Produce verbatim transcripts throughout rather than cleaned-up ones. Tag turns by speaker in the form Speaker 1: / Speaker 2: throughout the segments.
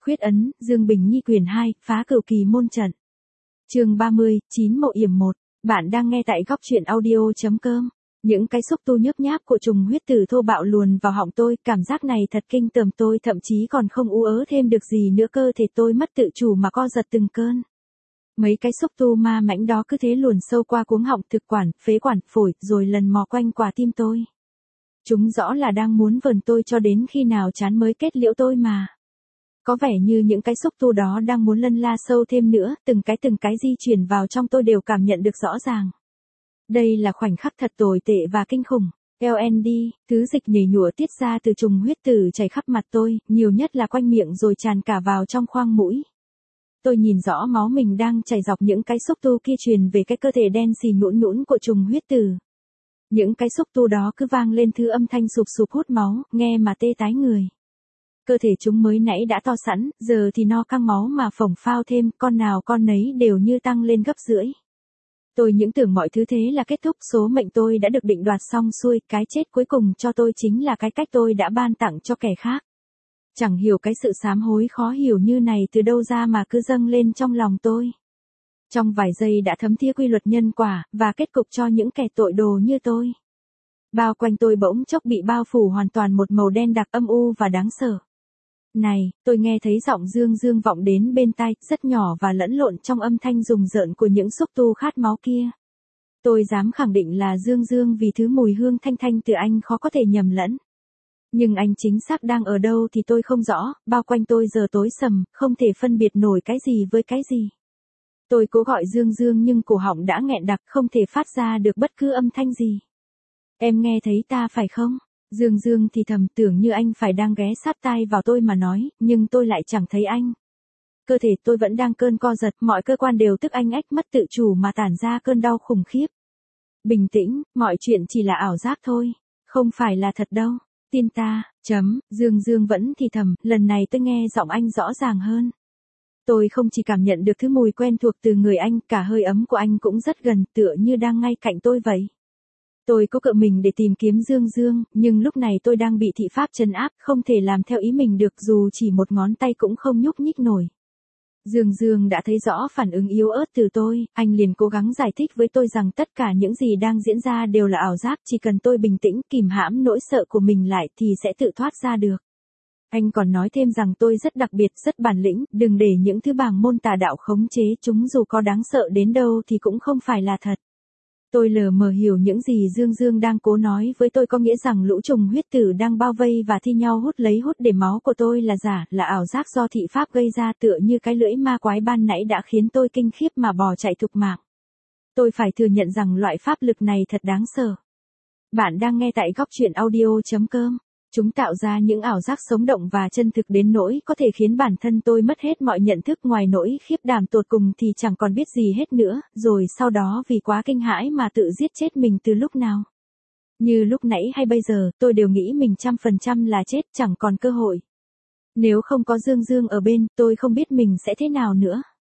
Speaker 1: Khuyết ấn, Dương Bình Nhi quyển hai, phá cửu kỳ môn trận. Chương ba mươi, chín mộ yểm một. Bạn đang nghe tại góc truyện audio.com. Những cái xúc tu nhớp nháp của trùng huyết tử thô bạo luồn vào họng tôi, cảm giác này thật kinh tởm, tôi thậm chí còn không ú ớ thêm được gì nữa, cơ thể tôi mất tự chủ mà co giật từng cơn. Mấy cái xúc tu ma mãnh đó cứ thế luồn sâu qua cuống họng, thực quản, phế quản, phổi, rồi lần mò quanh quả tim tôi. Chúng rõ là đang muốn vờn tôi cho đến khi nào chán mới kết liễu tôi mà. Có vẻ như những cái xúc tu đó đang muốn lân la sâu thêm nữa, từng cái từng cái di chuyển vào trong tôi đều cảm nhận được rõ ràng. Đây là khoảnh khắc thật tồi tệ và kinh khủng. lờ en đê, thứ dịch nhảy nhụa tiết ra từ trùng huyết tử chảy khắp mặt tôi, nhiều nhất là quanh miệng rồi tràn cả vào trong khoang mũi. Tôi nhìn rõ máu mình đang chảy dọc những cái xúc tu kia truyền về cái cơ thể đen xì nhũn nhũn của trùng huyết tử. Những cái xúc tu đó cứ vang lên thứ âm thanh sụp sụp hút máu, nghe mà tê tái người. Cơ thể chúng mới nãy đã to sẵn, giờ thì no căng máu mà phồng phao thêm, con nào con nấy đều như tăng lên gấp rưỡi. Tôi những tưởng mọi thứ thế là kết thúc, số mệnh tôi đã được định đoạt xong xuôi, cái chết cuối cùng cho tôi chính là cái cách tôi đã ban tặng cho kẻ khác. Chẳng hiểu cái sự sám hối khó hiểu như này từ đâu ra mà cứ dâng lên trong lòng tôi. Trong vài giây đã thấm thía quy luật nhân quả, và kết cục cho những kẻ tội đồ như tôi. Bao quanh tôi bỗng chốc bị bao phủ hoàn toàn một màu đen đặc âm u và đáng sợ. Này, tôi nghe thấy giọng Dương Dương vọng đến bên tai, rất nhỏ và lẫn lộn trong âm thanh rùng rợn của những xúc tu khát máu kia. Tôi dám khẳng định là Dương Dương vì thứ mùi hương thanh thanh từ anh khó có thể nhầm lẫn. Nhưng anh chính xác đang ở đâu thì tôi không rõ, bao quanh tôi giờ tối sầm, không thể phân biệt nổi cái gì với cái gì. Tôi cố gọi Dương Dương nhưng cổ họng đã nghẹn đặc, không thể phát ra được bất cứ âm thanh gì. Em nghe thấy ta phải không? Dương Dương thì thầm, tưởng như anh phải đang ghé sát tai vào tôi mà nói, nhưng tôi lại chẳng thấy anh. Cơ thể tôi vẫn đang cơn co giật, mọi cơ quan đều tức anh ách mất tự chủ mà tản ra cơn đau khủng khiếp. Bình tĩnh, mọi chuyện chỉ là ảo giác thôi, không phải là thật đâu, tin ta, chấm, Dương Dương vẫn thì thầm, lần này tôi nghe giọng anh rõ ràng hơn. Tôi không chỉ cảm nhận được thứ mùi quen thuộc từ người anh, cả hơi ấm của anh cũng rất gần, tựa như đang ngay cạnh tôi vậy. Tôi cố cựa mình để tìm kiếm Dương Dương, nhưng lúc này tôi đang bị thị pháp trấn áp, không thể làm theo ý mình được, dù chỉ một ngón tay cũng không nhúc nhích nổi. Dương Dương đã thấy rõ phản ứng yếu ớt từ tôi, anh liền cố gắng giải thích với tôi rằng tất cả những gì đang diễn ra đều là ảo giác, chỉ cần tôi bình tĩnh, kìm hãm nỗi sợ của mình lại thì sẽ tự thoát ra được. Anh còn nói thêm rằng tôi rất đặc biệt, rất bản lĩnh, đừng để những thứ bàng môn tà đạo khống chế chúng, dù có đáng sợ đến đâu thì cũng không phải là thật. Tôi lờ mờ hiểu những gì Dương Dương đang cố nói với tôi, có nghĩa rằng lũ trùng huyết tử đang bao vây và thi nhau hút lấy hút để máu của tôi là giả, là ảo giác do thị pháp gây ra, tựa như cái lưỡi ma quái ban nãy đã khiến tôi kinh khiếp mà bỏ chạy thục mạng. Tôi phải thừa nhận rằng loại pháp lực này thật đáng sợ. Bạn đang nghe tại góc truyện audio.com. Chúng tạo ra những ảo giác sống động và chân thực đến nỗi có thể khiến bản thân tôi mất hết mọi nhận thức, ngoài nỗi khiếp đảm tột cùng thì chẳng còn biết gì hết nữa, rồi sau đó vì quá kinh hãi mà tự giết chết mình từ lúc nào. Như lúc nãy hay bây giờ, tôi đều nghĩ mình trăm phần trăm là chết, chẳng còn cơ hội. Nếu không có Dương Dương ở bên, tôi không biết mình sẽ thế nào nữa.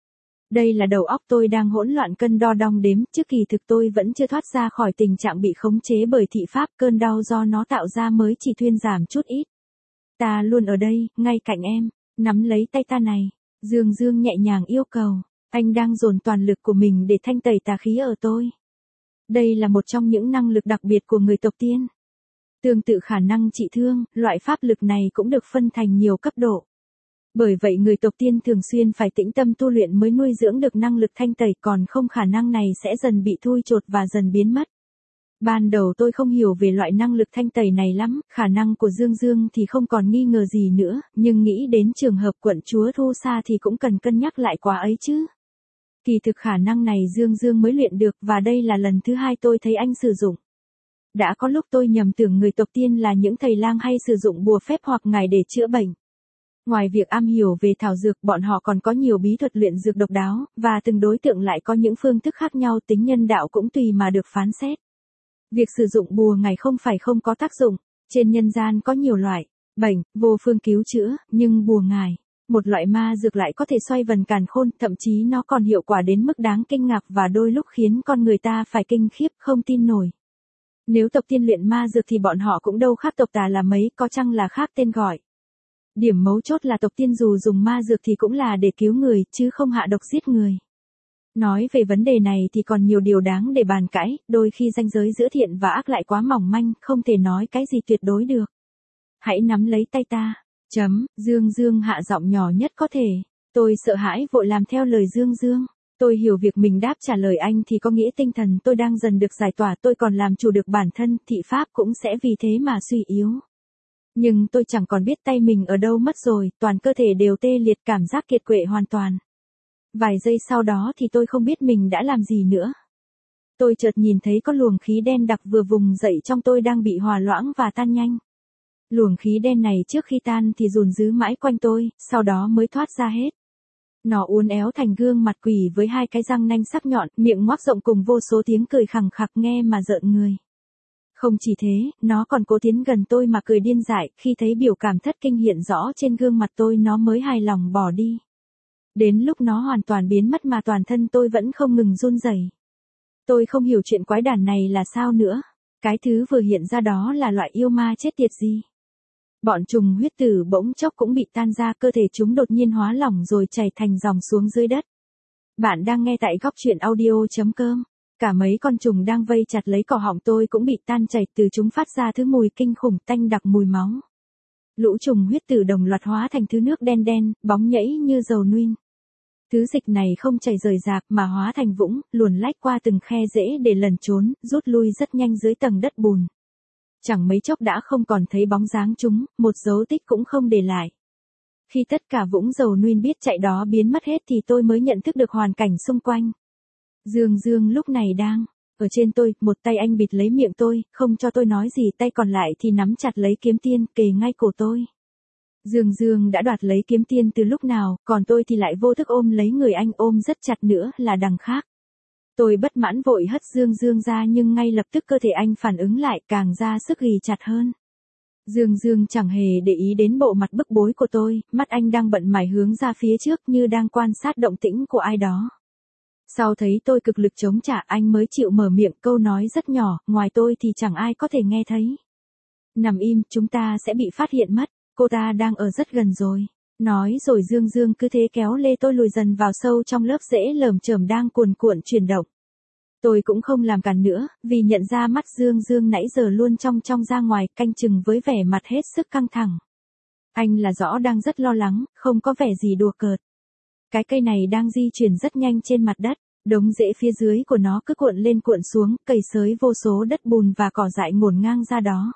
Speaker 1: Đây là đầu óc tôi đang hỗn loạn cân đo đong đếm, trước kỳ thực tôi vẫn chưa thoát ra khỏi tình trạng bị khống chế bởi thị pháp, cơn đau do nó tạo ra mới chỉ thuyên giảm chút ít. Ta luôn ở đây, ngay cạnh em, nắm lấy tay ta này. Dương Dương nhẹ nhàng yêu cầu, anh đang dồn toàn lực của mình để thanh tẩy tà khí ở tôi. Đây là một trong những năng lực đặc biệt của người tộc tiên. Tương tự khả năng trị thương, loại pháp lực này cũng được phân thành nhiều cấp độ. Bởi vậy người tộc tiên thường xuyên phải tĩnh tâm tu luyện mới nuôi dưỡng được năng lực thanh tẩy, còn không khả năng này sẽ dần bị thui chột và dần biến mất. Ban đầu tôi không hiểu về loại năng lực thanh tẩy này lắm, khả năng của Dương Dương thì không còn nghi ngờ gì nữa, nhưng nghĩ đến trường hợp quận chúa Thu Sa thì cũng cần cân nhắc lại quá ấy chứ. Kỳ thực khả năng này Dương Dương mới luyện được, và đây là lần thứ hai tôi thấy anh sử dụng. Đã có lúc tôi nhầm tưởng người tộc tiên là những thầy lang hay sử dụng bùa phép hoặc ngải để chữa bệnh. Ngoài việc am hiểu về thảo dược, bọn họ còn có nhiều bí thuật luyện dược độc đáo, và từng đối tượng lại có những phương thức khác nhau, tính nhân đạo cũng tùy mà được phán xét. Việc sử dụng bùa ngải không phải không có tác dụng, trên nhân gian có nhiều loại bệnh, vô phương cứu chữa, nhưng bùa ngải, một loại ma dược lại có thể xoay vần càn khôn, thậm chí nó còn hiệu quả đến mức đáng kinh ngạc và đôi lúc khiến con người ta phải kinh khiếp, không tin nổi. Nếu tộc tiên luyện ma dược thì bọn họ cũng đâu khác tộc tà là mấy, có chăng là khác tên gọi. Điểm mấu chốt là tộc tiên dù dùng ma dược thì cũng là để cứu người, chứ không hạ độc giết người. Nói về vấn đề này thì còn nhiều điều đáng để bàn cãi, đôi khi ranh giới giữa thiện và ác lại quá mỏng manh, không thể nói cái gì tuyệt đối được. Hãy nắm lấy tay ta. Chấm, Dương Dương hạ giọng nhỏ nhất có thể. Tôi sợ hãi vội làm theo lời Dương Dương. Tôi hiểu việc mình đáp trả lời anh thì có nghĩa tinh thần tôi đang dần được giải tỏa, tôi còn làm chủ được bản thân, thị pháp cũng sẽ vì thế mà suy yếu. Nhưng tôi chẳng còn biết tay mình ở đâu mất rồi, toàn cơ thể đều tê liệt, cảm giác kiệt quệ hoàn toàn. Vài giây sau đó thì tôi không biết mình đã làm gì nữa. Tôi chợt nhìn thấy có luồng khí đen đặc vừa vùng dậy trong tôi đang bị hòa loãng và tan nhanh. Luồng khí đen này trước khi tan thì dồn dứ mãi quanh tôi, sau đó mới thoát ra hết. Nó uốn éo thành gương mặt quỷ với hai cái răng nanh sắc nhọn, miệng ngoác rộng cùng vô số tiếng cười khằng khặc nghe mà rợn người. Không chỉ thế, nó còn cố tiến gần tôi mà cười điên dại, khi thấy biểu cảm thất kinh hiện rõ trên gương mặt tôi nó mới hài lòng bỏ đi. Đến lúc nó hoàn toàn biến mất mà toàn thân tôi vẫn không ngừng run rẩy. Tôi không hiểu chuyện quái đản này là sao nữa. Cái thứ vừa hiện ra đó là loại yêu ma chết tiệt gì. Bọn trùng huyết tử bỗng chốc cũng bị tan ra, cơ thể chúng đột nhiên hóa lỏng rồi chảy thành dòng xuống dưới đất. Bạn đang nghe tại góc truyện audio.com. Cả mấy con trùng đang vây chặt lấy cỏ họng tôi cũng bị tan chảy, từ chúng phát ra thứ mùi kinh khủng tanh đặc mùi máu. Lũ trùng huyết tử đồng loạt hóa thành thứ nước đen đen, bóng nhẫy như dầu nuyên. Thứ dịch này không chảy rời rạc mà hóa thành vũng, luồn lách qua từng khe rễ để lẩn trốn, rút lui rất nhanh dưới tầng đất bùn. Chẳng mấy chốc đã không còn thấy bóng dáng chúng, một dấu tích cũng không để lại. Khi tất cả vũng dầu nuyên biết chạy đó biến mất hết thì tôi mới nhận thức được hoàn cảnh xung quanh. Dương Dương lúc này đang ở trên tôi, một tay anh bịt lấy miệng tôi, không cho tôi nói gì, tay còn lại thì nắm chặt lấy kiếm tiên, kề ngay cổ tôi. Dương Dương đã đoạt lấy kiếm tiên từ lúc nào, còn tôi thì lại vô thức ôm lấy người anh, ôm rất chặt nữa là đằng khác. Tôi bất mãn vội hất Dương Dương ra nhưng ngay lập tức cơ thể anh phản ứng lại, càng ra sức ghì chặt hơn. Dương Dương chẳng hề để ý đến bộ mặt bức bối của tôi, mắt anh đang bận mải hướng ra phía trước như đang quan sát động tĩnh của ai đó. Sau thấy tôi cực lực chống trả anh mới chịu mở miệng, câu nói rất nhỏ, ngoài tôi thì chẳng ai có thể nghe thấy. Nằm im, chúng ta sẽ bị phát hiện mất, cô ta đang ở rất gần rồi. Nói rồi Dương Dương cứ thế kéo lê tôi lùi dần vào sâu trong lớp rễ lởm chởm đang cuồn cuộn chuyển động. Tôi cũng không làm cản nữa, vì nhận ra mắt Dương Dương nãy giờ luôn trong trong ra ngoài, canh chừng với vẻ mặt hết sức căng thẳng. Anh là rõ đang rất lo lắng, không có vẻ gì đùa cợt. Cái cây này đang di chuyển rất nhanh trên mặt đất, đống rễ phía dưới của nó cứ cuộn lên cuộn xuống, cày xới vô số đất bùn và cỏ dại ngổn ngang ra đó.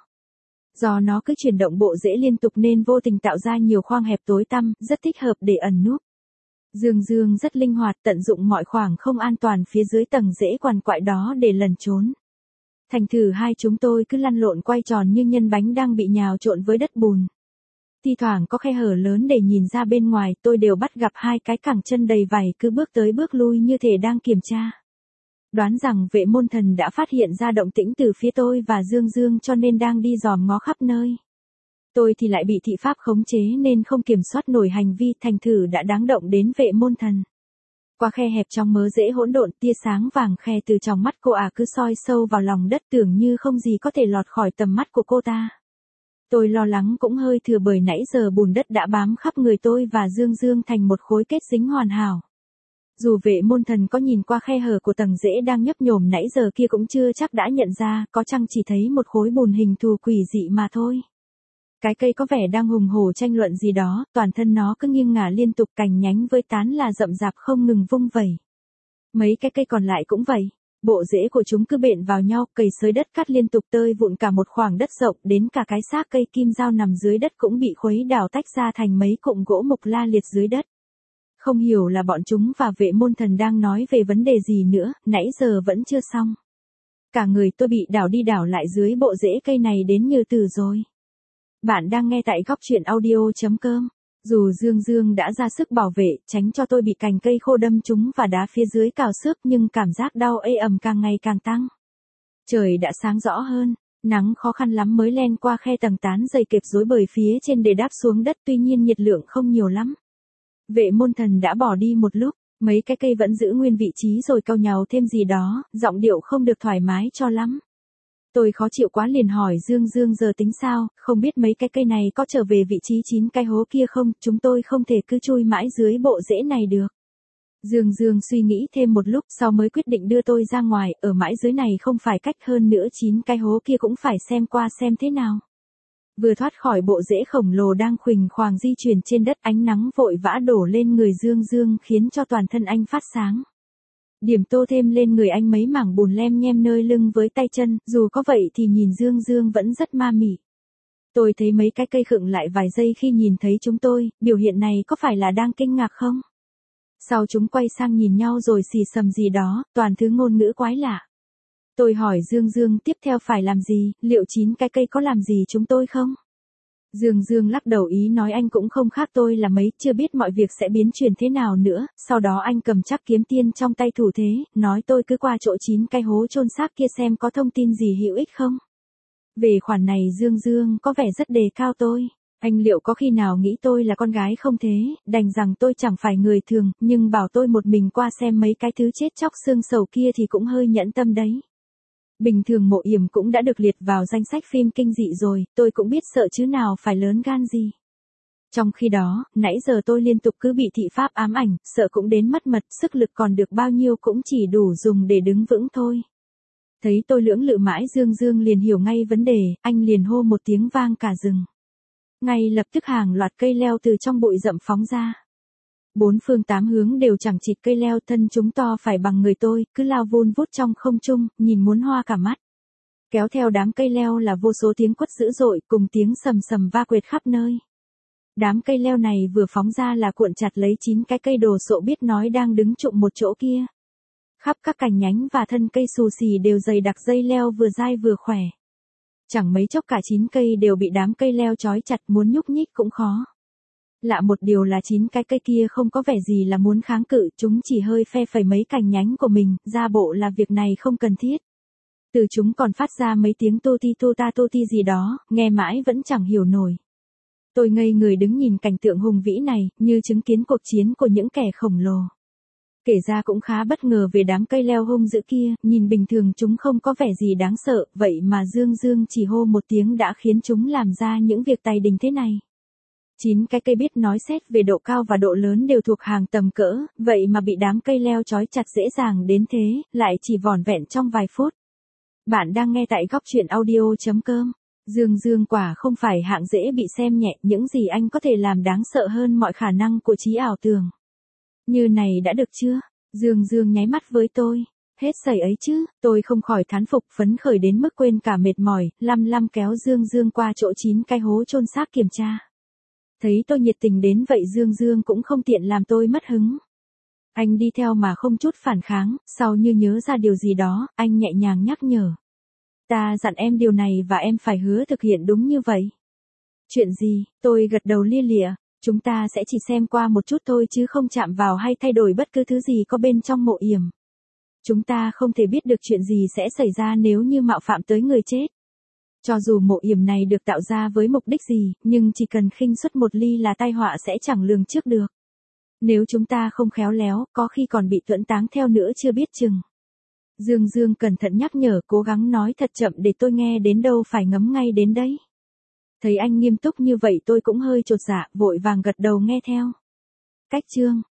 Speaker 1: Do nó cứ chuyển động bộ rễ liên tục nên vô tình tạo ra nhiều khoang hẹp tối tăm, rất thích hợp để ẩn núp. Dương Dương rất linh hoạt, tận dụng mọi khoảng không an toàn phía dưới tầng rễ quằn quại đó để lẩn trốn. Thành thử hai chúng tôi cứ lăn lộn quay tròn như nhân bánh đang bị nhào trộn với đất bùn. Thi thoảng có khe hở lớn để nhìn ra bên ngoài, tôi đều bắt gặp hai cái cẳng chân đầy vảy cứ bước tới bước lui như thể đang kiểm tra. Đoán rằng vệ môn thần đã phát hiện ra động tĩnh từ phía tôi và Dương Dương cho nên đang đi dòm ngó khắp nơi. Tôi thì lại bị thị pháp khống chế nên không kiểm soát nổi hành vi, thành thử đã đáng động đến vệ môn thần. Qua khe hẹp trong mớ rễ hỗn độn, tia sáng vàng khè từ trong mắt cô ả cứ soi sâu vào lòng đất, tưởng như không gì có thể lọt khỏi tầm mắt của cô ta. Tôi lo lắng cũng hơi thừa bởi nãy giờ bùn đất đã bám khắp người tôi và Dương Dương thành một khối kết dính hoàn hảo. Dù vệ môn thần có nhìn qua khe hở của tầng rễ đang nhấp nhổm nãy giờ kia cũng chưa chắc đã nhận ra, có chăng chỉ thấy một khối bùn hình thù quỷ dị mà thôi. Cái cây có vẻ đang hùng hổ tranh luận gì đó, toàn thân nó cứ nghiêng ngả liên tục, cành nhánh với tán là rậm rạp không ngừng vung vẩy. Mấy cái cây còn lại cũng vậy, bộ rễ của chúng cứ bện vào nhau, cày xới đất cắt liên tục tơi vụn cả một khoảng đất rộng, đến cả cái xác cây kim dao nằm dưới đất cũng bị khuấy đảo tách ra thành mấy cụm gỗ mục la liệt dưới đất. Không hiểu là bọn chúng và vệ môn thần đang nói về vấn đề gì nữa, nãy giờ vẫn chưa xong. Cả người tôi bị đảo đi đảo lại dưới bộ rễ cây này đến như từ rồi. Bạn đang nghe tại góc truyện audio.com. Dù Dương Dương đã ra sức bảo vệ, tránh cho tôi bị cành cây khô đâm trúng và đá phía dưới cào xước, nhưng cảm giác đau ê ẩm càng ngày càng tăng. Trời đã sáng rõ hơn, nắng khó khăn lắm mới len qua khe tầng tán dày kẹp rối bời phía trên để đáp xuống đất, tuy nhiên nhiệt lượng không nhiều lắm. Vệ môn thần đã bỏ đi một lúc, mấy cái cây vẫn giữ nguyên vị trí rồi cau nhàu thêm gì đó, giọng điệu không được thoải mái cho lắm. Tôi khó chịu quá liền hỏi Dương Dương giờ tính sao, không biết mấy cái cây này có trở về vị trí chín cái hố kia không, chúng tôi không thể cứ chui mãi dưới bộ rễ này được. Dương Dương suy nghĩ thêm một lúc sau mới quyết định đưa tôi ra ngoài, ở mãi dưới này không phải cách hơn nữa chín cái hố kia cũng phải xem qua xem thế nào. Vừa thoát khỏi bộ rễ khổng lồ đang khuỳnh khoàng di chuyển trên đất, ánh nắng vội vã đổ lên người Dương Dương khiến cho toàn thân anh phát sáng. Điểm tô thêm lên người anh mấy mảng bùn lem nhem nơi lưng với tay chân, dù có vậy thì nhìn Dương Dương vẫn rất ma mị. Tôi thấy mấy cái cây khựng lại vài giây khi nhìn thấy chúng tôi, biểu hiện này có phải là đang kinh ngạc không? Sau chúng quay sang nhìn nhau rồi xì xầm gì đó, toàn thứ ngôn ngữ quái lạ. Tôi hỏi Dương Dương tiếp theo phải làm gì, liệu chín cái cây có làm gì chúng tôi không? Dương Dương lắc đầu ý nói anh cũng không khác tôi là mấy, chưa biết mọi việc sẽ biến chuyển thế nào nữa, sau đó anh cầm chắc kiếm tiên trong tay thủ thế, nói tôi cứ qua chỗ chín cái hố chôn xác kia xem có thông tin gì hữu ích không. Về khoản này Dương Dương có vẻ rất đề cao tôi, anh liệu có khi nào nghĩ tôi là con gái không thế, đành rằng tôi chẳng phải người thường, nhưng bảo tôi một mình qua xem mấy cái thứ chết chóc xương sầu kia thì cũng hơi nhẫn tâm đấy. Bình thường Mộ Yểm cũng đã được liệt vào danh sách phim kinh dị rồi, tôi cũng biết sợ chứ nào phải lớn gan gì. Trong khi đó, nãy giờ tôi liên tục cứ bị thị pháp ám ảnh, sợ cũng đến mất mật, sức lực còn được bao nhiêu cũng chỉ đủ dùng để đứng vững thôi. Thấy tôi lưỡng lự mãi Dương Dương liền hiểu ngay vấn đề, anh liền hô một tiếng vang cả rừng. Ngay lập tức hàng loạt cây leo từ trong bụi rậm phóng ra. Bốn phương tám hướng đều chẳng chịt cây leo, thân chúng to phải bằng người tôi, cứ lao vun vút trong không trung, nhìn muốn hoa cả mắt. Kéo theo đám cây leo là vô số tiếng quất dữ dội, cùng tiếng sầm sầm va quệt khắp nơi. Đám cây leo này vừa phóng ra là cuộn chặt lấy chín cái cây đồ sộ biết nói đang đứng trụm một chỗ kia. Khắp các cành nhánh và thân cây xù xì đều dày đặc dây leo vừa dai vừa khỏe. Chẳng mấy chốc cả chín cây đều bị đám cây leo trói chặt, muốn nhúc nhích cũng khó. Lạ một điều là chín cái cây kia không có vẻ gì là muốn kháng cự, chúng chỉ hơi phe phẩy mấy cành nhánh của mình, ra bộ là việc này không cần thiết. Từ chúng còn phát ra mấy tiếng tô ti tô ta tô ti gì đó, nghe mãi vẫn chẳng hiểu nổi. Tôi ngây người đứng nhìn cảnh tượng hùng vĩ này, như chứng kiến cuộc chiến của những kẻ khổng lồ. Kể ra cũng khá bất ngờ về đám cây leo hung dữ kia, nhìn bình thường chúng không có vẻ gì đáng sợ, vậy mà Dương Dương chỉ hô một tiếng đã khiến chúng làm ra những việc tài đình thế này. Chín cái cây biết nói xét về độ cao và độ lớn đều thuộc hàng tầm cỡ, vậy mà bị đám cây leo trói chặt dễ dàng đến thế, lại chỉ vỏn vẹn trong vài phút. Bạn đang nghe tại góc truyện audio chấm com. Dương Dương quả không phải hạng dễ bị xem nhẹ, những gì anh có thể làm đáng sợ hơn mọi khả năng của trí ảo tưởng. Như này đã được chưa? Dương Dương nháy mắt với tôi. Hết sẩy ấy chứ, tôi không khỏi thán phục phấn khởi đến mức quên cả mệt mỏi, lăm lăm kéo Dương Dương qua chỗ chín cái hố chôn xác kiểm tra. Thấy tôi nhiệt tình đến vậy Dương Dương cũng không tiện làm tôi mất hứng. Anh đi theo mà không chút phản kháng, sau như nhớ ra điều gì đó, anh nhẹ nhàng nhắc nhở. Ta dặn em điều này và em phải hứa thực hiện đúng như vậy. Chuyện gì? Tôi gật đầu lia lịa. Chúng ta sẽ chỉ xem qua một chút thôi chứ không chạm vào hay thay đổi bất cứ thứ gì có bên trong Mộ Yểm. Chúng ta không thể biết được chuyện gì sẽ xảy ra nếu như mạo phạm tới người chết. Cho dù Mộ Yểm này được tạo ra với mục đích gì, nhưng chỉ cần khinh suất một ly là tai họa sẽ chẳng lường trước được. Nếu chúng ta không khéo léo, có khi còn bị tuẫn táng theo nữa chưa biết chừng. Dương Dương cẩn thận nhắc nhở, cố gắng nói thật chậm để tôi nghe đến đâu phải ngấm ngay đến đấy. Thấy anh nghiêm túc như vậy tôi cũng hơi chột dạ, vội vàng gật đầu nghe theo. Cách chương